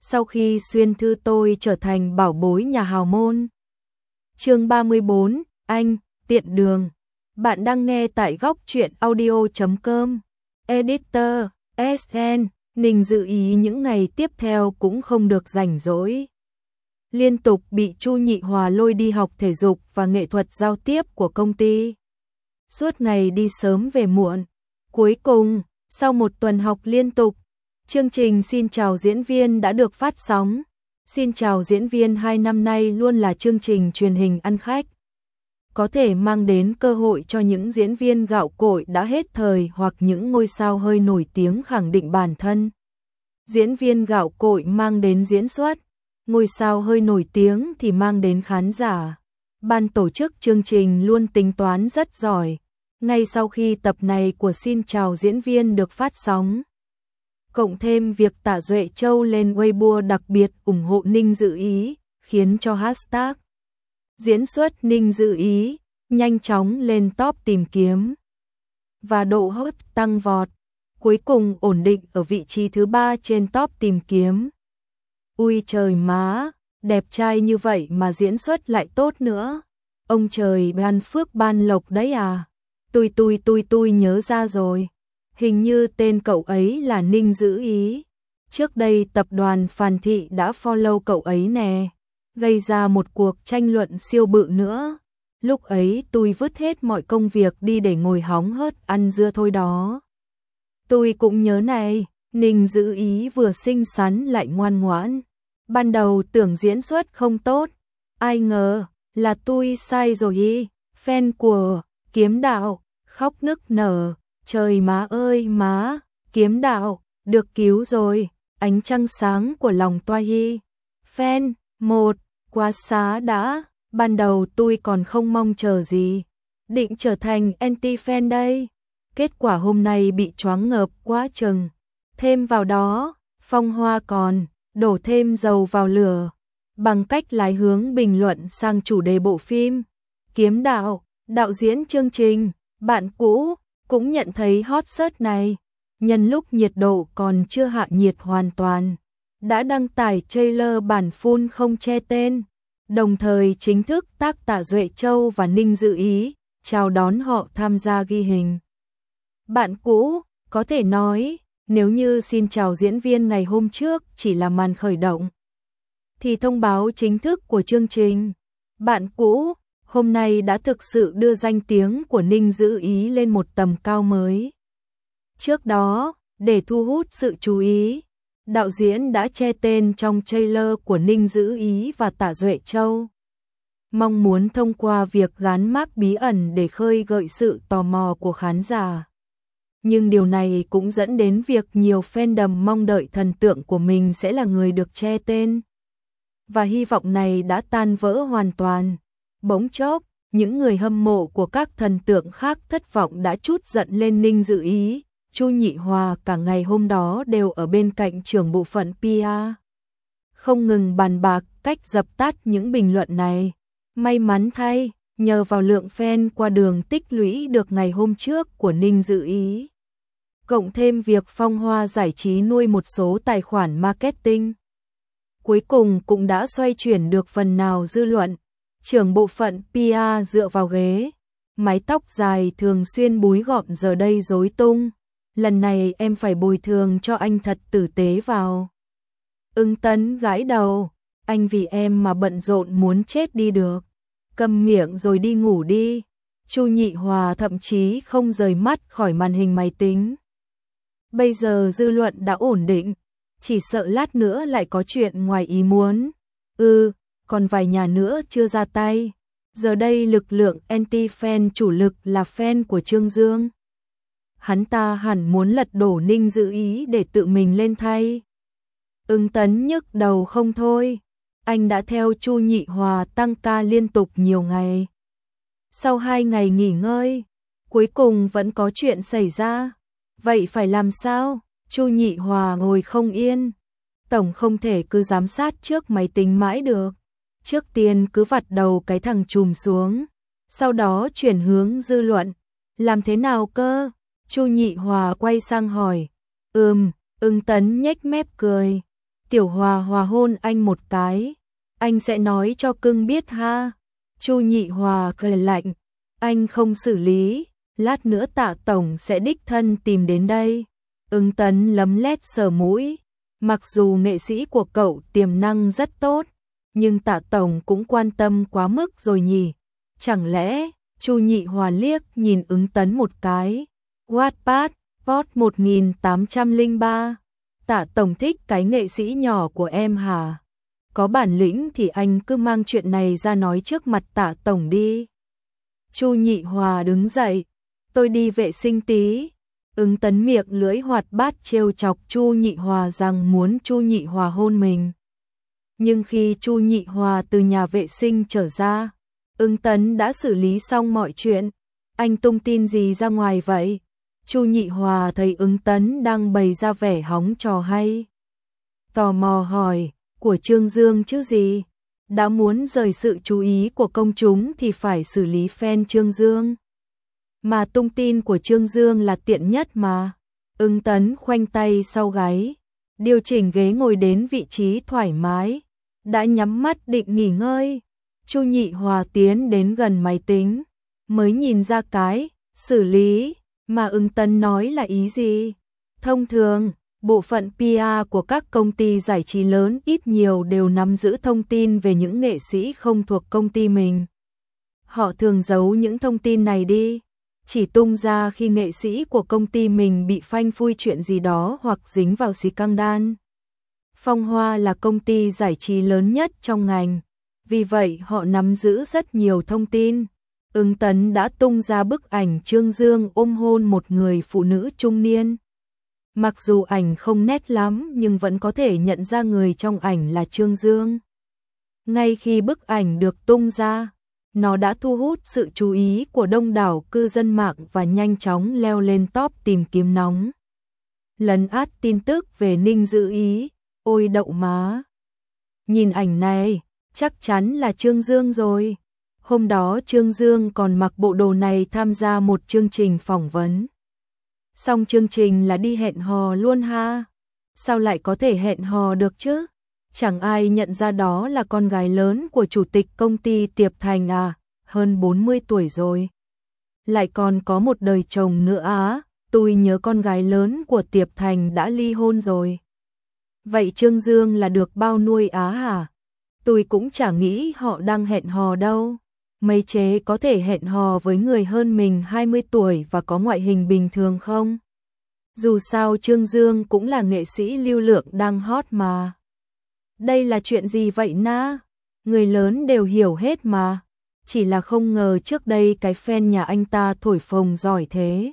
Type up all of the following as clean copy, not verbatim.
sau khi xuyên thư tôi trở thành bảo bối nhà hào môn. Chương 34, anh, tiện đường. Bạn đang nghe tại góc truyện audio.com. Editor, SN, Ninh Dự Ý những ngày tiếp theo cũng không được rảnh rỗi. Liên tục bị Chu Nhị Hòa lôi đi học thể dục và nghệ thuật giao tiếp của công ty. Suốt ngày đi sớm về muộn. Cuối cùng, sau một tuần học liên tục, chương trình Xin chào diễn viên đã được phát sóng. Xin chào diễn viên 2 năm nay luôn là chương trình truyền hình ăn khách. Có thể mang đến cơ hội cho những diễn viên gạo cội đã hết thời hoặc những ngôi sao hơi nổi tiếng khẳng định bản thân. Diễn viên gạo cội mang đến diễn xuất, ngôi sao hơi nổi tiếng thì mang đến khán giả. Ban tổ chức chương trình luôn tính toán rất giỏi. Ngay sau khi tập này của Xin chào diễn viên được phát sóng, cộng thêm việc Tạ Duệ Châu lên Weibo đặc biệt ủng hộ Ninh Dự Ý, khiến cho hashtag diễn xuất Ninh Dự Ý nhanh chóng lên top tìm kiếm và độ hot tăng vọt, cuối cùng ổn định ở vị trí thứ 3 trên top tìm kiếm. Ui trời má, đẹp trai như vậy mà diễn xuất lại tốt nữa. Ông trời ban phước ban lộc đấy à. Tôi nhớ ra rồi. Hình như tên cậu ấy là Ninh Dự Ý. Trước đây tập đoàn Phan Thị đã follow cậu ấy nè, gây ra một cuộc tranh luận siêu bự nữa. Lúc ấy tôi vứt hết mọi công việc đi để ngồi hóng hớt ăn dưa thôi đó. Tôi cũng nhớ này, Ninh Dự Ý vừa xinh xắn lại ngoan ngoãn. Ban đầu tưởng diễn xuất không tốt, ai ngờ là tôi sai rồi ý. Fan của Kiếm Đạo khóc nức nở, trời má ơi má, Kiếm Đạo được cứu rồi, ánh trăng sáng của lòng toa hi. Fan 1, quá xá đã, ban đầu tôi còn không mong chờ gì, định trở thành anti-fan đây. Kết quả hôm nay bị choáng ngợp quá chừng. Thêm vào đó, Phong Hoa còn đổ thêm dầu vào lửa bằng cách lái hướng bình luận sang chủ đề bộ phim. Kiếm Đạo, đạo diễn chương trình, bạn cũ, cũng nhận thấy hot search này. Nhân lúc nhiệt độ còn chưa hạ nhiệt hoàn toàn, đã đăng tải trailer bản full không che tên, đồng thời chính thức tag Tạ Duệ Châu và Ninh Dự Ý, chào đón họ tham gia ghi hình. Bạn cũ, có thể nói, nếu như Xin chào diễn viên ngày hôm trước chỉ là màn khởi động, thì thông báo chính thức của chương trình Bạn cũ hôm nay đã thực sự đưa danh tiếng của Ninh Dự Ý lên một tầm cao mới. Trước đó, để thu hút sự chú ý, đạo diễn đã che tên trong trailer của Ninh Dự Ý và Tạ Duệ Châu, mong muốn thông qua việc gắn mác bí ẩn để khơi gợi sự tò mò của khán giả. Nhưng điều này cũng dẫn đến việc nhiều fandom mong đợi thần tượng của mình sẽ là người được che tên. Và hy vọng này đã tan vỡ hoàn toàn. Bỗng chốc, những người hâm mộ của các thần tượng khác thất vọng đã trút giận lên Ninh Dự Ý. Chu Nhị Hòa cả ngày hôm đó đều ở bên cạnh trưởng bộ phận PR, không ngừng bàn bạc cách dập tắt những bình luận này. May mắn thay, nhờ vào lượng fan qua đường tích lũy được ngày hôm trước của Ninh Dự Ý, cộng thêm việc Phong Hoa Giải trí nuôi một số tài khoản marketing, cuối cùng cũng đã xoay chuyển được phần nào dư luận. Trưởng bộ phận PR dựa vào ghế, mái tóc dài thường xuyên búi gọn giờ đây rối tung. Lần này em phải bồi thường cho anh thật tử tế vào. Ưng Tấn gãi đầu, anh vì em mà bận rộn muốn chết đi được. Cầm miệng rồi đi ngủ đi. Chu Nhị Hòa thậm chí không rời mắt khỏi màn hình máy tính. Bây giờ dư luận đã ổn định, chỉ sợ lát nữa lại có chuyện ngoài ý muốn. Còn vài nhà nữa chưa ra tay. Giờ đây lực lượng anti-fan chủ lực là fan của Trương Dương. Hắn ta hẳn muốn lật đổ Ninh Dự Ý để tự mình lên thay. Ưng Tấn nhức đầu không thôi. Anh đã theo Chu Nhị Hòa tăng ca liên tục nhiều ngày. Sau 2 ngày nghỉ ngơi, cuối cùng vẫn có chuyện xảy ra. Vậy phải làm sao? Chu Nhị Hòa ngồi không yên. Tổng không thể cứ giám sát trước máy tính mãi được. Trước tiên cứ vặt đầu cái thằng trùm xuống, sau đó chuyển hướng dư luận. Làm thế nào cơ? Chu Nhị Hòa quay sang hỏi. Ưng Tấn nhếch mép cười. Tiểu Hòa Hòa hôn anh một cái, anh sẽ nói cho cưng biết ha. Chu Nhị Hòa cười lạnh, anh không xử lý, lát nữa Tạ tổng sẽ đích thân tìm đến đây. Ứng Tấn lấm lét sờ mũi, mặc dù nghệ sĩ của cậu tiềm năng rất tốt, nhưng Tạ tổng cũng quan tâm quá mức rồi nhỉ. Chẳng lẽ, Chu Nhị Hòa liếc nhìn Ứng Tấn một cái. Wattpad, Post 1803. Tạ tổng thích cái nghệ sĩ nhỏ của em hả? Có bản lĩnh thì anh cứ mang chuyện này ra nói trước mặt Tạ tổng đi. Chu Nhị Hòa đứng dậy, tôi đi vệ sinh tí. Ứng Tấn miệng lưỡi hoạt bát trêu chọc Chu Nhị Hòa rằng muốn Chu Nhị Hòa hôn mình. Nhưng khi Chu Nhị Hòa từ nhà vệ sinh trở ra, Ứng Tấn đã xử lý xong mọi chuyện. Anh tung tin gì ra ngoài vậy? Chu Nhị Hòa thấy Ứng Tấn đang bày ra vẻ hóng trò hay, tò mò hỏi, của Trương Dương chứ gì? Đã muốn rời sự chú ý của công chúng thì phải xử lý fan Trương Dương. Mà tung tin của Trương Dương là tiện nhất mà. Ứng Tấn khoanh tay sau gáy, điều chỉnh ghế ngồi đến vị trí thoải mái, đã nhắm mắt định nghỉ ngơi. Chu Nhị Hòa tiến đến gần máy tính, mới nhìn ra cái xử lý mà Ứng Tấn nói là ý gì. Thông thường, bộ phận PR của các công ty giải trí lớn ít nhiều đều nắm giữ thông tin về những nghệ sĩ không thuộc công ty mình. Họ thường giấu những thông tin này đi, chỉ tung ra khi nghệ sĩ của công ty mình bị phanh phui chuyện gì đó hoặc dính vào scandal. Phong Hoa là công ty giải trí lớn nhất trong ngành, vì vậy họ nắm giữ rất nhiều thông tin. Ứng Tấn đã tung ra bức ảnh Trương Dương ôm hôn một người phụ nữ trung niên. Mặc dù ảnh không nét lắm nhưng vẫn có thể nhận ra người trong ảnh là Trương Dương. Ngay khi bức ảnh được tung ra, nó đã thu hút sự chú ý của đông đảo cư dân mạng và nhanh chóng leo lên top tìm kiếm nóng. Lấn át tin tức về Ninh Dữ Ý, ôi đậu má. Nhìn ảnh này, chắc chắn là Trương Dương rồi. Hôm đó Trương Dương còn mặc bộ đồ này tham gia một chương trình phỏng vấn. Xong chương trình là đi hẹn hò luôn ha. Sao lại có thể hẹn hò được chứ? Chẳng ai nhận ra đó là con gái lớn của chủ tịch công ty Tiệp Thành à, hơn 40 tuổi rồi. Lại còn có một đời chồng nữa á, tôi nhớ con gái lớn của Tiệp Thành đã ly hôn rồi. Vậy Trương Dương là được bao nuôi á hả? Tôi cũng chả nghĩ họ đang hẹn hò đâu. Mấy chế có thể hẹn hò với người hơn mình 20 tuổi và có ngoại hình bình thường không? Dù sao Trương Dương cũng là nghệ sĩ lưu lượng đang hot mà. Đây là chuyện gì vậy na? Người lớn đều hiểu hết mà. Chỉ là không ngờ trước đây cái fan nhà anh ta thổi phồng giỏi thế.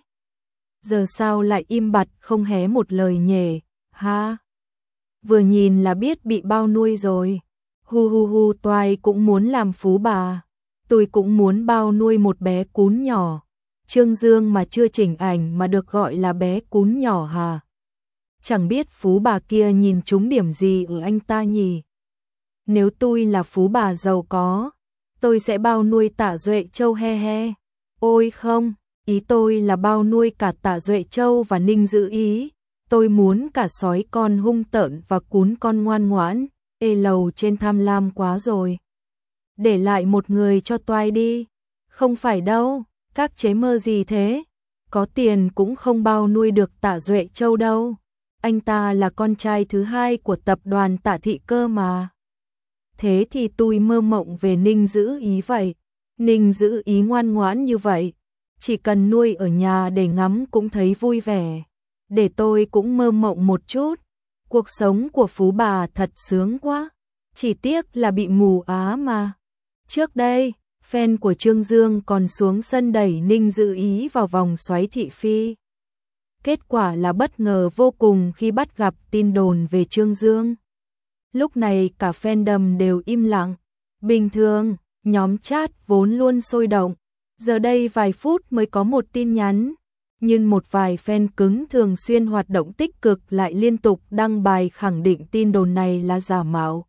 Giờ sao lại im bặt không hé một lời nhề, ha? Vừa nhìn là biết bị bao nuôi rồi. Hu hu hu, toài cũng muốn làm phú bà. Tôi cũng muốn bao nuôi một bé cún nhỏ. Trương Dương mà chưa chỉnh ảnh mà được gọi là bé cún nhỏ hả? Chẳng biết phú bà kia nhìn trúng điểm gì ở anh ta nhỉ? Nếu tôi là phú bà giàu có, tôi sẽ bao nuôi Tạ Duệ Châu he he. Ôi không, ý tôi là bao nuôi cả Tạ Duệ Châu và Ninh Dữ Ý. Tôi muốn cả sói con hung tợn và cún con ngoan ngoãn. Ê lầu trên tham lam quá rồi. Để lại một người cho toài đi. Không phải đâu, các chế mơ gì thế? Có tiền cũng không bao nuôi được Tạ Duệ Châu đâu. Anh ta là con trai thứ hai của tập đoàn Tạ Thị cơ mà. Thế thì tôi mơ mộng về Ninh Dữ Ý vậy. Ninh Dữ Ý ngoan ngoãn như vậy, chỉ cần nuôi ở nhà để ngắm cũng thấy vui vẻ. Để tôi cũng mơ mộng một chút. Cuộc sống của phú bà thật sướng quá. Chỉ tiếc là bị mù á mà. Trước đây, fan của Trương Dương còn xuống sân đẩy Ninh Dữ Ý vào vòng xoáy thị phi. Kết quả là bất ngờ vô cùng khi bắt gặp tin đồn về Trương Dương. Lúc này cả fandom đều im lặng. Bình thường, nhóm chat vốn luôn sôi động. Giờ đây vài phút mới có một tin nhắn. Nhưng một vài fan cứng thường xuyên hoạt động tích cực lại liên tục đăng bài khẳng định tin đồn này là giả mạo.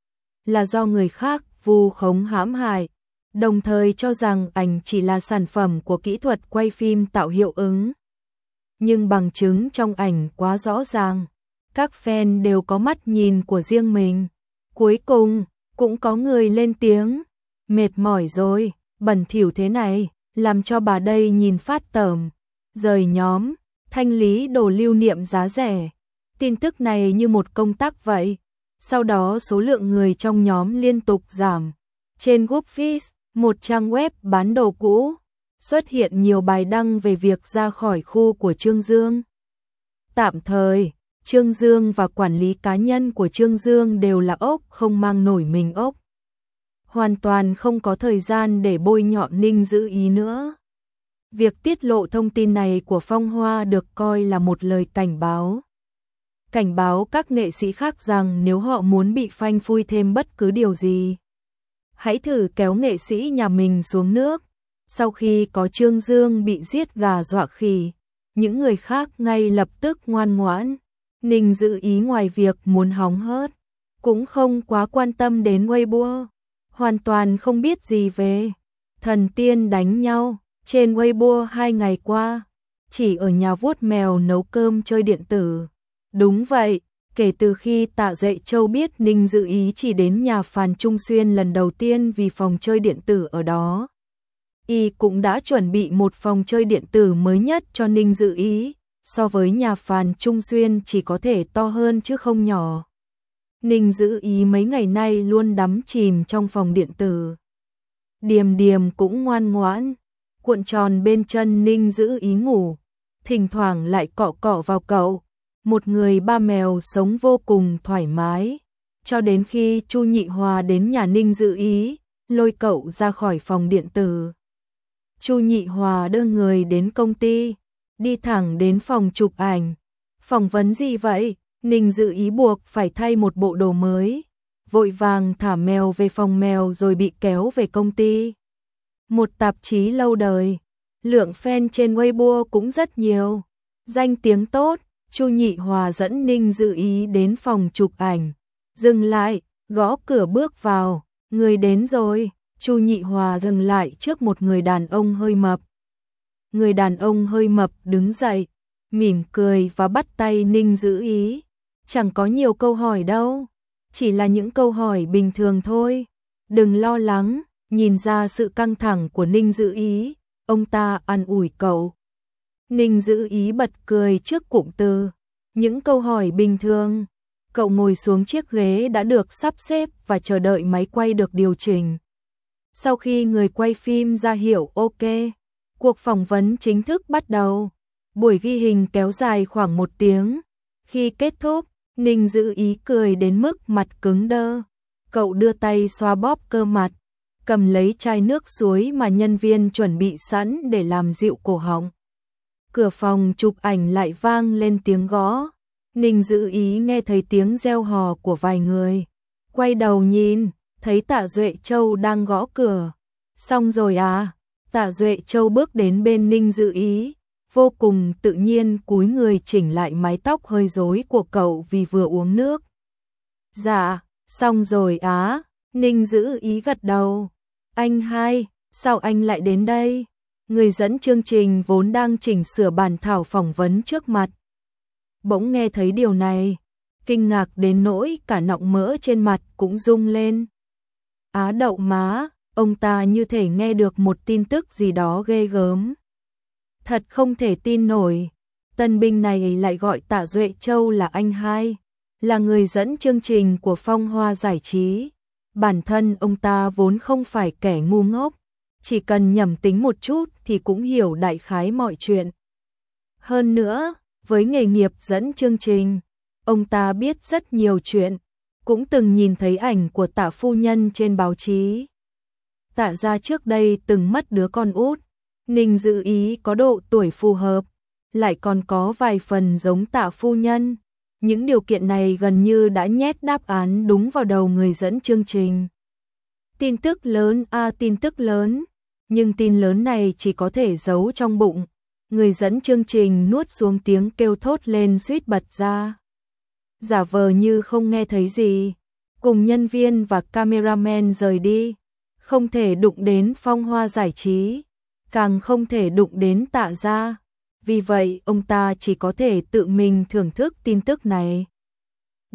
Là do người khác vu khống hãm hại. Đồng thời cho rằng ảnh chỉ là sản phẩm của kỹ thuật quay phim tạo hiệu ứng. Nhưng bằng chứng trong ảnh quá rõ ràng. Các fan đều có mắt nhìn của riêng mình. Cuối cùng, cũng có người lên tiếng. Mệt mỏi rồi, bẩn thỉu thế này, làm cho bà đây nhìn phát tởm. Rời nhóm, thanh lý đồ lưu niệm giá rẻ. Tin tức này như một công tắc vậy. Sau đó số lượng người trong nhóm liên tục giảm. Trên Goodreads, một trang web bán đồ cũ, xuất hiện nhiều bài đăng về việc ra khỏi khu của Trương Dương. Tạm thời, Trương Dương và quản lý cá nhân của Trương Dương đều là ốc không mang nổi mình ốc. Hoàn toàn không có thời gian để bôi nhọ Ninh Dữ Ý nữa. Việc tiết lộ thông tin này của Phong Hoa được coi là một lời cảnh báo. Cảnh báo các nghệ sĩ khác rằng nếu họ muốn bị phanh phui thêm bất cứ điều gì, hãy thử kéo nghệ sĩ nhà mình xuống nước. Sau khi có Trương Dương bị giết gà dọa khỉ, những người khác ngay lập tức ngoan ngoãn. Ninh Dữ Ý ngoài việc muốn hóng hớt, cũng không quá quan tâm đến Weibo, hoàn toàn không biết gì về thần tiên đánh nhau. Trên Weibo 2 ngày qua, chỉ ở nhà vuốt mèo nấu cơm chơi điện tử. Đúng vậy, kể từ khi Tạ Duệ Châu biết Ninh Dữ Ý chỉ đến nhà Phan Trung Xuyên lần đầu tiên vì phòng chơi điện tử ở đó, y cũng đã chuẩn bị một phòng chơi điện tử mới nhất cho Ninh Dữ Ý, so với nhà Phan Trung Xuyên chỉ có thể to hơn chứ không nhỏ. Ninh Dữ Ý mấy ngày nay luôn đắm chìm trong phòng điện tử. Điềm Điềm cũng ngoan ngoãn, cuộn tròn bên chân Ninh Dữ Ý ngủ, thỉnh thoảng lại cọ cọ vào cậu. Một người ba mèo sống vô cùng thoải mái, cho đến khi Chu Nhị Hòa đến nhà Ninh Dữ Ý, lôi cậu ra khỏi phòng điện tử. Chu Nhị Hòa đưa người đến công ty, đi thẳng đến phòng chụp ảnh. Phỏng vấn gì vậy? Ninh Dữ Ý buộc phải thay một bộ đồ mới, vội vàng thả mèo về phòng mèo rồi bị kéo về công ty. Một tạp chí lâu đời, lượng fan trên Weibo cũng rất nhiều, danh tiếng tốt. Chu Nhị Hòa dẫn Ninh Dữ Ý đến phòng chụp ảnh, dừng lại, gõ cửa bước vào, người đến rồi. Chu Nhị Hòa dừng lại trước một người đàn ông hơi mập. Người đàn ông hơi mập đứng dậy, mỉm cười và bắt tay Ninh Dữ Ý. Chẳng có nhiều câu hỏi đâu, chỉ là những câu hỏi bình thường thôi. Đừng lo lắng, nhìn ra sự căng thẳng của Ninh Dữ Ý, ông ta an ủi cậu. Ninh Dữ Ý bật cười trước cụm từ, những câu hỏi bình thường. Cậu ngồi xuống chiếc ghế đã được sắp xếp và chờ đợi máy quay được điều chỉnh. Sau khi người quay phim ra hiệu OK, cuộc phỏng vấn chính thức bắt đầu. Buổi ghi hình kéo dài khoảng 1 tiếng. Khi kết thúc, Ninh Dữ Ý cười đến mức mặt cứng đơ. Cậu đưa tay xoa bóp cơ mặt, cầm lấy chai nước suối mà nhân viên chuẩn bị sẵn để làm dịu cổ họng. Cửa phòng chụp ảnh lại vang lên tiếng gõ. Ninh Dữ Ý nghe thấy tiếng reo hò của vài người. Quay đầu nhìn, thấy Tạ Duệ Châu đang gõ cửa. Xong rồi à? Tạ Duệ Châu bước đến bên Ninh Dữ Ý, vô cùng tự nhiên cúi người chỉnh lại mái tóc hơi rối của cậu vì vừa uống nước. Dạ, xong rồi á. Ninh Dữ Ý gật đầu. Anh hai, sao anh lại đến đây? Người dẫn chương trình vốn đang chỉnh sửa bản thảo phỏng vấn trước mặt, bỗng nghe thấy điều này, kinh ngạc đến nỗi cả nọng mỡ trên mặt cũng rung lên. Á đậu má, ông ta như thể nghe được một tin tức gì đó ghê gớm. Thật không thể tin nổi, tân binh này lại gọi Tạ Duệ Châu là anh hai, là người dẫn chương trình của Phong Hoa Giải trí. Bản thân ông ta vốn không phải kẻ ngu ngốc, chỉ cần nhẩm tính một chút thì cũng hiểu đại khái mọi chuyện. Hơn nữa, với nghề nghiệp dẫn chương trình, ông ta biết rất nhiều chuyện, cũng từng nhìn thấy ảnh của Tạ phu nhân trên báo chí. Tạ gia trước đây từng mất đứa con út, Ninh Dữ Ý có độ tuổi phù hợp, lại còn có vài phần giống Tạ phu nhân. Những điều kiện này gần như đã nhét đáp án đúng vào đầu người dẫn chương trình. Tin tức lớn tin tức lớn, nhưng tin lớn này chỉ có thể giấu trong bụng. Người dẫn chương trình nuốt xuống tiếng kêu thốt lên suýt bật ra. Giả vờ như không nghe thấy gì, cùng nhân viên và cameraman rời đi. Không thể đụng đến Phong Hoa Giải trí, càng không thể đụng đến Tạ gia. Vì vậy ông ta chỉ có thể tự mình thưởng thức tin tức này.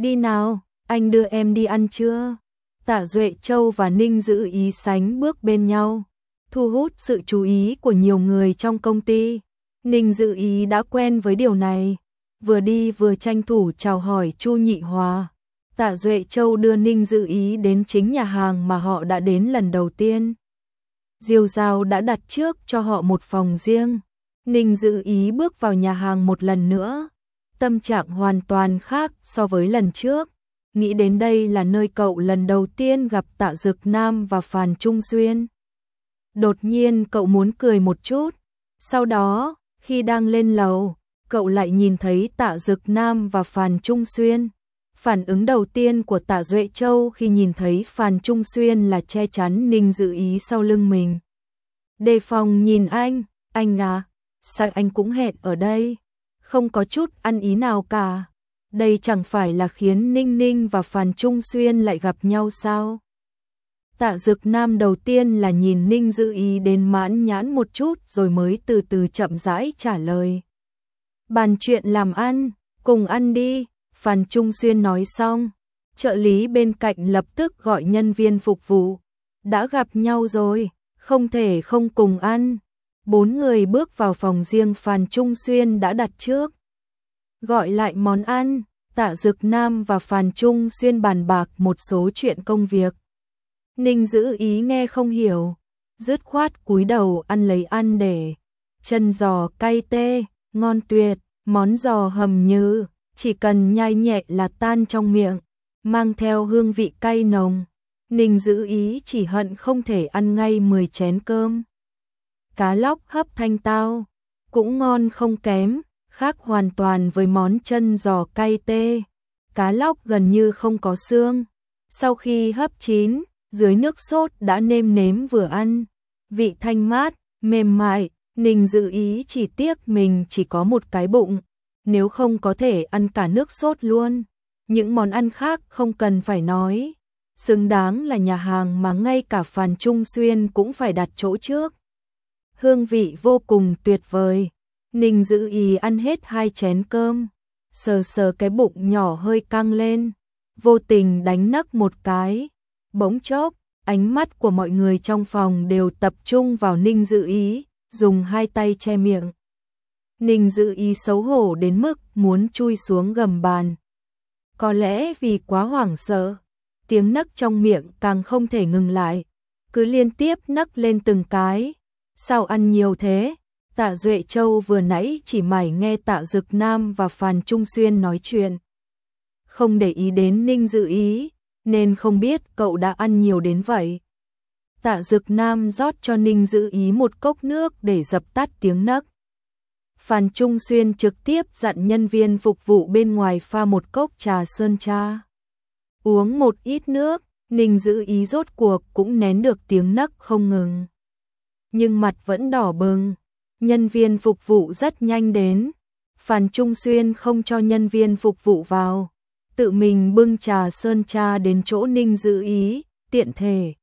Đi nào, anh đưa em đi ăn trưa. Tạ Duệ Châu và Ninh Dữ Ý sánh bước bên nhau, thu hút sự chú ý của nhiều người trong công ty. Ninh Dữ Ý đã quen với điều này, vừa đi vừa tranh thủ chào hỏi Chu Nhị Hòa. Tạ Duệ Châu đưa Ninh Dữ Ý đến chính nhà hàng mà họ đã đến lần đầu tiên. Diêu Giao đã đặt trước cho họ một phòng riêng. Ninh Dữ Ý bước vào nhà hàng một lần nữa, tâm trạng hoàn toàn khác so với lần trước. Nghĩ đến đây là nơi cậu lần đầu tiên gặp Tạ Dực Nam và Phàn Trung Xuyên. Đột nhiên cậu muốn cười một chút. Sau đó, khi đang lên lầu, cậu lại nhìn thấy Tạ Dực Nam và Phàn Trung Xuyên. Phản ứng đầu tiên của Tạ Duệ Châu khi nhìn thấy Phàn Trung Xuyên là che chắn Ninh Dữ Ý sau lưng mình. Đề phòng nhìn anh à, sao anh cũng hẹn ở đây? Không có chút ăn ý nào cả. Đây chẳng phải là khiến Ninh Ninh và Phàn Trung Xuyên lại gặp nhau sao? Tạ Dực Nam đầu tiên là nhìn Ninh Dữ Ý đến mãn nhãn một chút rồi mới từ từ chậm rãi trả lời. Bàn chuyện làm ăn, cùng ăn đi. Phàn Trung Xuyên nói xong, trợ lý bên cạnh lập tức gọi nhân viên phục vụ. Đã gặp nhau rồi, không thể không cùng ăn. 4 người bước vào phòng riêng Phàn Trung Xuyên đã đặt trước. Gọi lại món ăn, Tạ Dực Nam và Phàn Trung Xuyên bàn bạc một số chuyện công việc. Ninh Dữ Ý nghe không hiểu, dứt khoát cúi đầu ăn lấy ăn để. Chân giò cay tê, ngon tuyệt, món giò hầm như, chỉ cần nhai nhẹ là tan trong miệng, mang theo hương vị cay nồng. Ninh Dữ Ý chỉ hận không thể ăn ngay 10 chén cơm. Cá lóc hấp thanh tao, cũng ngon không kém, khác hoàn toàn với món chân giò cay tê. Cá lóc gần như không có xương. Sau khi hấp chín, dưới nước sốt đã nêm nếm vừa ăn. Vị thanh mát, mềm mại, Ninh Dữ Ý chỉ tiếc mình chỉ có một cái bụng. Nếu không có thể ăn cả nước sốt luôn. Những món ăn khác không cần phải nói. Xứng đáng là nhà hàng mà ngay cả Phàn Trung Xuyên cũng phải đặt chỗ trước. Hương vị vô cùng tuyệt vời. Ninh Dữ Ý ăn hết 2 chén cơm, sờ sờ cái bụng nhỏ hơi căng lên, vô tình đánh nấc một cái. Bỗng chốc, ánh mắt của mọi người trong phòng đều tập trung vào Ninh Dữ Ý, dùng 2 tay che miệng. Ninh Dữ Ý xấu hổ đến mức muốn chui xuống gầm bàn. Có lẽ vì quá hoảng sợ, tiếng nấc trong miệng càng không thể ngừng lại, cứ liên tiếp nấc lên từng cái. Sao ăn nhiều thế? Tạ Duệ Châu vừa nãy chỉ mải nghe Tạ Dực Nam và Phàn Trung Xuyên nói chuyện, không để ý đến Ninh Dữ Ý, nên không biết cậu đã ăn nhiều đến vậy. Tạ Dực Nam rót cho Ninh Dữ Ý một cốc nước để dập tắt tiếng nấc. Phàn Trung Xuyên trực tiếp dặn nhân viên phục vụ bên ngoài pha một cốc trà sơn cha. Uống một ít nước, Ninh Dữ Ý rốt cuộc cũng nén được tiếng nấc không ngừng. Nhưng mặt vẫn đỏ bừng. Nhân viên phục vụ rất nhanh đến. Phàn Trung Xuyên không cho nhân viên phục vụ vào, tự mình bưng trà sơn cha đến chỗ Ninh Dữ Ý, tiện thể.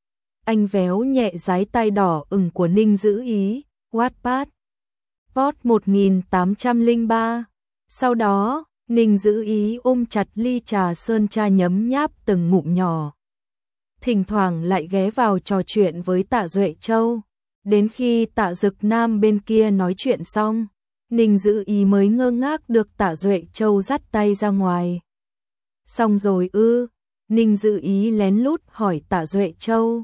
Anh véo nhẹ dái tay đỏ ửng của Ninh Dữ Ý, Wattpad. Post 1803. Sau đó, Ninh Dữ Ý ôm chặt ly trà sơn cha nhấm nháp từng ngụm nhỏ. Thỉnh thoảng lại ghé vào trò chuyện với Tạ Duệ Châu. Đến khi Tạ Dực Nam bên kia nói chuyện xong, Ninh Dữ Ý mới ngơ ngác được Tạ Duệ Châu dắt tay ra ngoài. Xong rồi ư? Ninh Dữ Ý lén lút hỏi Tạ Duệ Châu.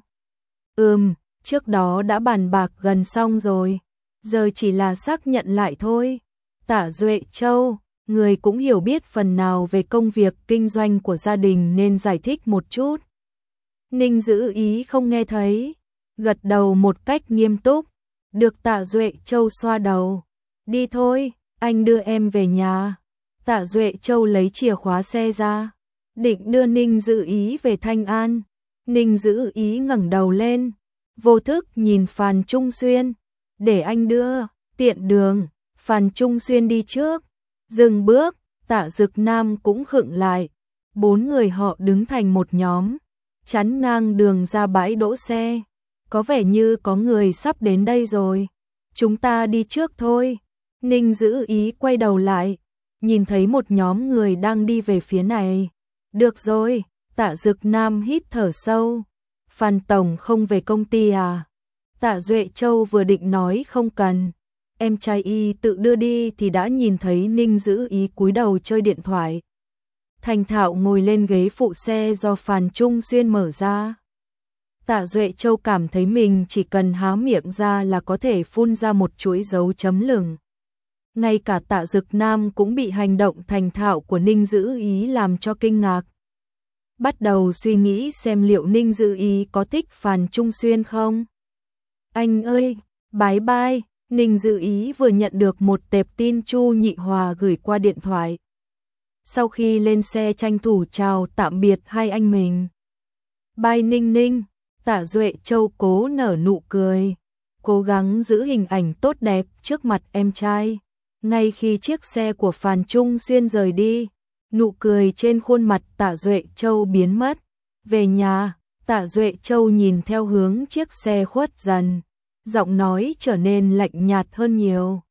Trước đó đã bàn bạc gần xong rồi, giờ chỉ là xác nhận lại thôi. Tạ Duệ Châu, người cũng hiểu biết phần nào về công việc kinh doanh của gia đình nên giải thích một chút. Ninh Dữ Ý không nghe thấy, gật đầu một cách nghiêm túc. Được. Tạ Duệ Châu xoa đầu. Đi thôi, anh đưa em về nhà. Tạ Duệ Châu lấy chìa khóa xe ra, định đưa Ninh Dữ Ý về Thanh An. Ninh Dữ Ý ngẩng đầu lên, vô thức nhìn Phàn Trung Xuyên. Để anh đưa. Tiện đường, Phàn Trung Xuyên đi trước. Dừng bước, Tạ Dực Nam cũng khựng lại. 4 người họ đứng thành một nhóm, chắn ngang đường ra bãi đỗ xe. Có vẻ như có người sắp đến đây rồi. Chúng ta đi trước thôi. Ninh Dữ Ý quay đầu lại, nhìn thấy một nhóm người đang đi về phía này. Được rồi, Tạ Dực Nam hít thở sâu. Phan Tổng không về công ty à? Tạ Duệ Châu vừa định nói không cần. Em trai y tự đưa đi thì đã nhìn thấy Ninh Dữ Ý cúi đầu chơi điện thoại. Thành thạo ngồi lên ghế phụ xe do Phan Trung Xuyên mở ra. Tạ Duệ Châu cảm thấy mình chỉ cần há miệng ra là có thể phun ra một chuỗi dấu chấm lửng. Ngay cả Tạ Dực Nam cũng bị hành động thành thạo của Ninh Dữ Ý làm cho kinh ngạc. Bắt đầu suy nghĩ xem liệu Ninh Dữ Ý có thích Phan Trung Xuyên không. Anh ơi, bye bye. Ninh Dữ Ý vừa nhận được một tệp tin Chu Nhị Hòa gửi qua điện thoại. Sau khi lên xe tranh thủ chào tạm biệt hai anh mình. Bye Ninh Ninh. Tạ Duệ Châu cố nở nụ cười, cố gắng giữ hình ảnh tốt đẹp trước mặt em trai. Ngay khi chiếc xe của Phan Trung Xuyên rời đi, nụ cười trên khuôn mặt Tạ Duệ Châu biến mất. Về nhà, Tạ Duệ Châu nhìn theo hướng chiếc xe khuất dần, giọng nói trở nên lạnh nhạt hơn nhiều.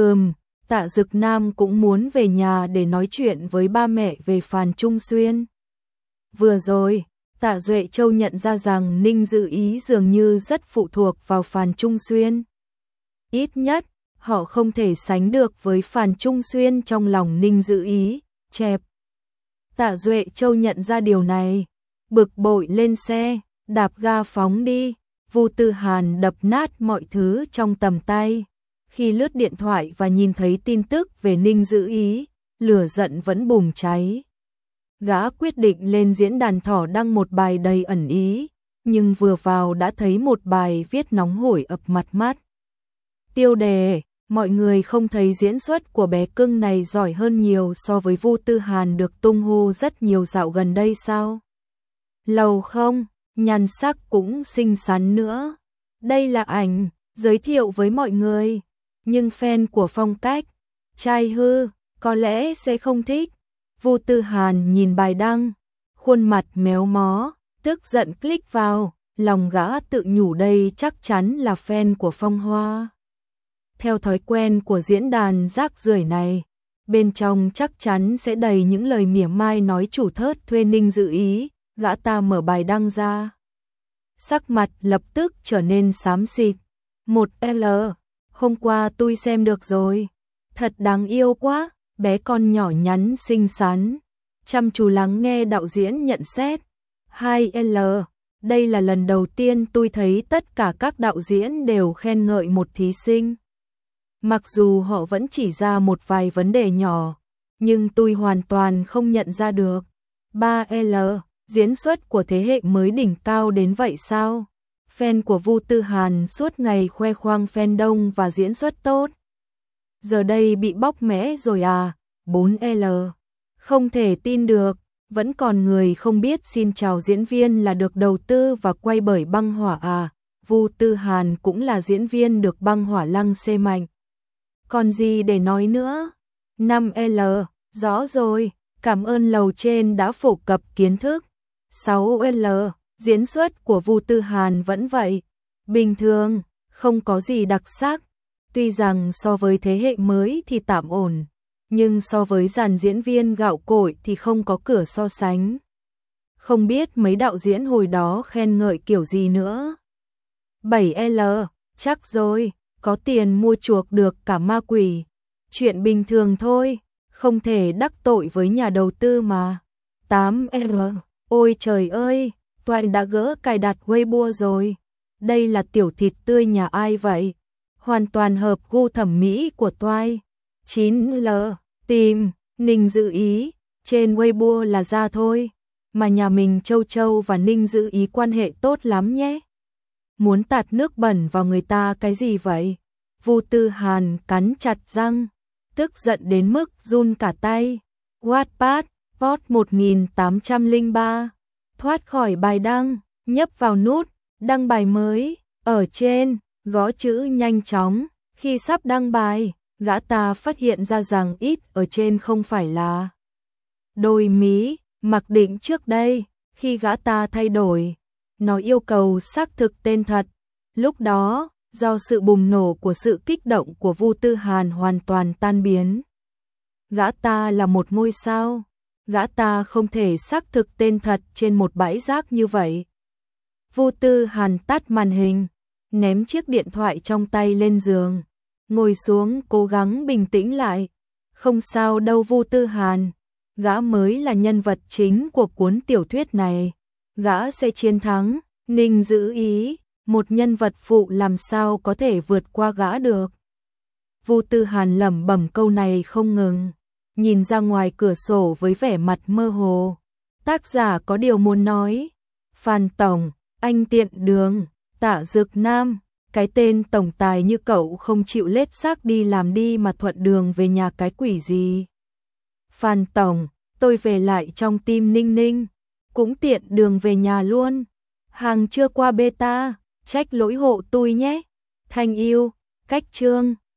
Tạ Dực Nam cũng muốn về nhà để nói chuyện với ba mẹ về Phan Trung Xuyên. Vừa rồi, Tạ Duệ Châu nhận ra rằng Ninh Dữ Ý dường như rất phụ thuộc vào Phan Trung Xuyên. Ít nhất, họ không thể sánh được với Phan Trung Xuyên trong lòng Ninh Dữ Ý. Chẹp. Tạ Duệ Châu nhận ra điều này, bực bội lên xe, đạp ga phóng đi. Vu Tư Hàn đập nát mọi thứ trong tầm tay. Khi lướt điện thoại và nhìn thấy tin tức về Ninh Dữ Ý, lửa giận vẫn bùng cháy. Gã quyết định lên diễn đàn thỏ đăng một bài đầy ẩn ý, nhưng vừa vào đã thấy một bài viết nóng hổi ập mặt mắt. Tiêu đề: mọi người không thấy diễn xuất của bé cưng này giỏi hơn nhiều so với Vu Tư Hàn được tung hô rất nhiều dạo gần đây sao? Lầu không, nhan sắc cũng xinh xắn nữa. Đây là ảnh, giới thiệu với mọi người. Nhưng fan của phong cách trai hư có lẽ sẽ không thích. Vu Tư Hàn nhìn bài đăng, khuôn mặt méo mó, tức giận click vào, lòng gã tự nhủ đây chắc chắn là fan của Phong Hoa. Theo thói quen của diễn đàn rác rưởi này, bên trong chắc chắn sẽ đầy những lời mỉa mai nói chủ thớt thuê Ninh Dữ Ý. Gã ta mở bài đăng ra, sắc mặt lập tức trở nên xám xịt. 1L, hôm qua tôi xem được rồi, thật đáng yêu quá, bé con nhỏ nhắn xinh xắn, chăm chú lắng nghe đạo diễn nhận xét. 2L, đây là lần đầu tiên tôi thấy tất cả các đạo diễn đều khen ngợi một thí sinh. Mặc dù họ vẫn chỉ ra một vài vấn đề nhỏ, nhưng tôi hoàn toàn không nhận ra được. 3L, diễn xuất của thế hệ mới đỉnh cao đến vậy sao? Fan của Vu Tư Hàn suốt ngày khoe khoang fandom và diễn xuất tốt. Giờ đây bị bóc mẽ rồi à? 4L, không thể tin được, vẫn còn người không biết xin chào diễn viên là được đầu tư và quay bởi băng hỏa à? Vu Tư Hàn cũng là diễn viên được băng hỏa lăng xê mạnh. Còn gì để nói nữa? 5L, rõ rồi, cảm ơn lầu trên đã phổ cập kiến thức. 6L, diễn xuất của Vu Tư Hàn vẫn vậy, bình thường, không có gì đặc sắc. Tuy rằng so với thế hệ mới thì tạm ổn, nhưng so với dàn diễn viên gạo cội thì không có cửa so sánh. Không biết mấy đạo diễn hồi đó khen ngợi kiểu gì nữa. 7L, chắc rồi, có tiền mua chuộc được cả ma quỷ. Chuyện bình thường thôi, không thể đắc tội với nhà đầu tư mà. 8L, ôi trời ơi, Toại đã gỡ cài đặt Weibo rồi. Đây là tiểu thịt tươi nhà ai vậy? Hoàn toàn hợp gu thẩm mỹ của Toại. 9L, tìm, Ninh Dữ Ý, trên Weibo là ra thôi. Mà nhà mình Châu Châu và Ninh Dữ Ý quan hệ tốt lắm nhé. Muốn tạt nước bẩn vào người ta cái gì vậy? Vu Tư Hàn cắn chặt răng, tức giận đến mức run cả tay. Wattpad, post 1803. Thoát khỏi bài đăng, nhấp vào nút đăng bài mới. Ở trên, gõ chữ nhanh chóng. Khi sắp đăng bài, gã ta phát hiện ra rằng ít ở trên không phải là đôi mí mặc định trước đây. Khi gã ta thay đổi, nó yêu cầu xác thực tên thật. Lúc đó, do sự bùng nổ của sự kích động của Vu Tư Hàn hoàn toàn tan biến. Gã ta là một ngôi sao, gã ta không thể xác thực tên thật trên một bãi rác như vậy. Vu Tư Hàn tắt màn hình, ném chiếc điện thoại trong tay lên giường, ngồi xuống cố gắng bình tĩnh lại. Không sao đâu Vu Tư Hàn, gã mới là nhân vật chính của cuốn tiểu thuyết này, gã sẽ chiến thắng. Ninh giữ ý, một nhân vật phụ làm sao có thể vượt qua gã được. Vu Tư Hàn lẩm bẩm câu này không ngừng, nhìn ra ngoài cửa sổ với vẻ mặt mơ hồ. Tác giả có điều muốn nói. Phan Tổng, anh tiện đường, Tạ Dực Nam, cái tên tổng tài như cậu không chịu lết xác đi làm đi mà thuận đường về nhà cái quỷ gì. Phan Tổng, tôi về lại trong tim Ninh Ninh, cũng tiện đường về nhà luôn. Hàng chưa qua beta, trách lỗi hộ tôi nhé. Thanh yêu, cách chương.